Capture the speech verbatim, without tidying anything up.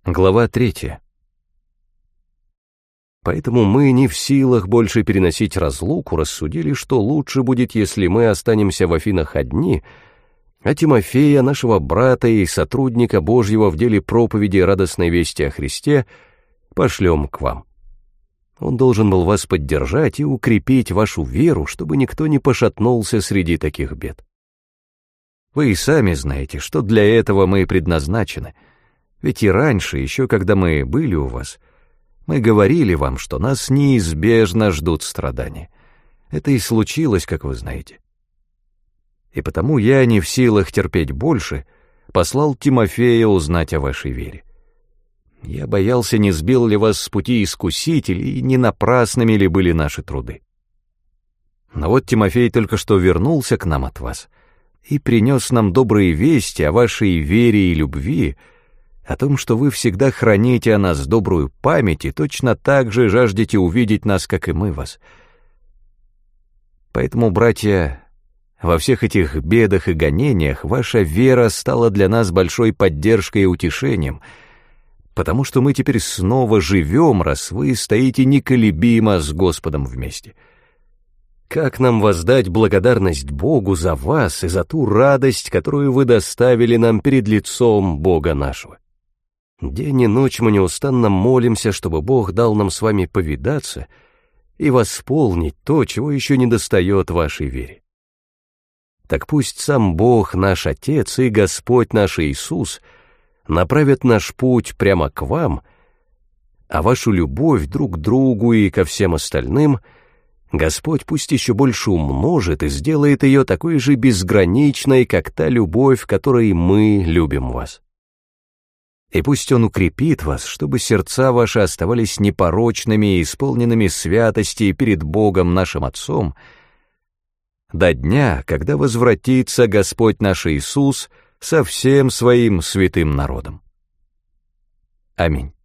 Глава третья. Поэтому мы, не в силах больше переносить разлуку, рассудили, что лучше будет, если мы останемся в Афинах одни, а Тимофея, нашего брата и сотрудника Божьего в деле проповеди радостной вести о Христе, пошлем к вам. Он должен был вас поддержать и укрепить вашу веру, чтобы никто не пошатнулся среди таких бед. Вы и сами знаете, что для этого мы предназначены, ведь и раньше, еще когда мы были у вас, мы говорили вам, что нас неизбежно ждут страдания. Это и случилось, как вы знаете. И потому я, не в силах терпеть больше, послал Тимофея узнать о вашей вере. Я боялся, не сбил ли вас с пути искуситель, и не напрасными ли были наши труды. Но вот Тимофей только что вернулся к нам от вас и принес нам добрые вести о вашей вере и любви, о том, что вы всегда храните о нас добрую память и точно так же жаждете увидеть нас, как и мы вас. Поэтому, братья, во всех этих бедах и гонениях ваша вера стала для нас большой поддержкой и утешением, потому что мы теперь снова живем, раз вы стоите неколебимо с Господом вместе. Как нам воздать благодарность Богу за вас и за ту радость, которую вы доставили нам перед лицом Бога нашего? День и ночь мы неустанно молимся, чтобы Бог дал нам с вами повидаться и восполнить то, чего еще недостает вашей вере. Так пусть сам Бог, наш Отец, и Господь наш Иисус направят наш путь прямо к вам, а вашу любовь друг к другу и ко всем остальным Господь пусть еще больше умножит и сделает ее такой же безграничной, как та любовь, которой мы любим вас. И пусть Он укрепит вас, чтобы сердца ваши оставались непорочными и исполненными святости перед Богом нашим Отцом, до дня, когда возвратится Господь наш Иисус со всем своим святым народом. Аминь.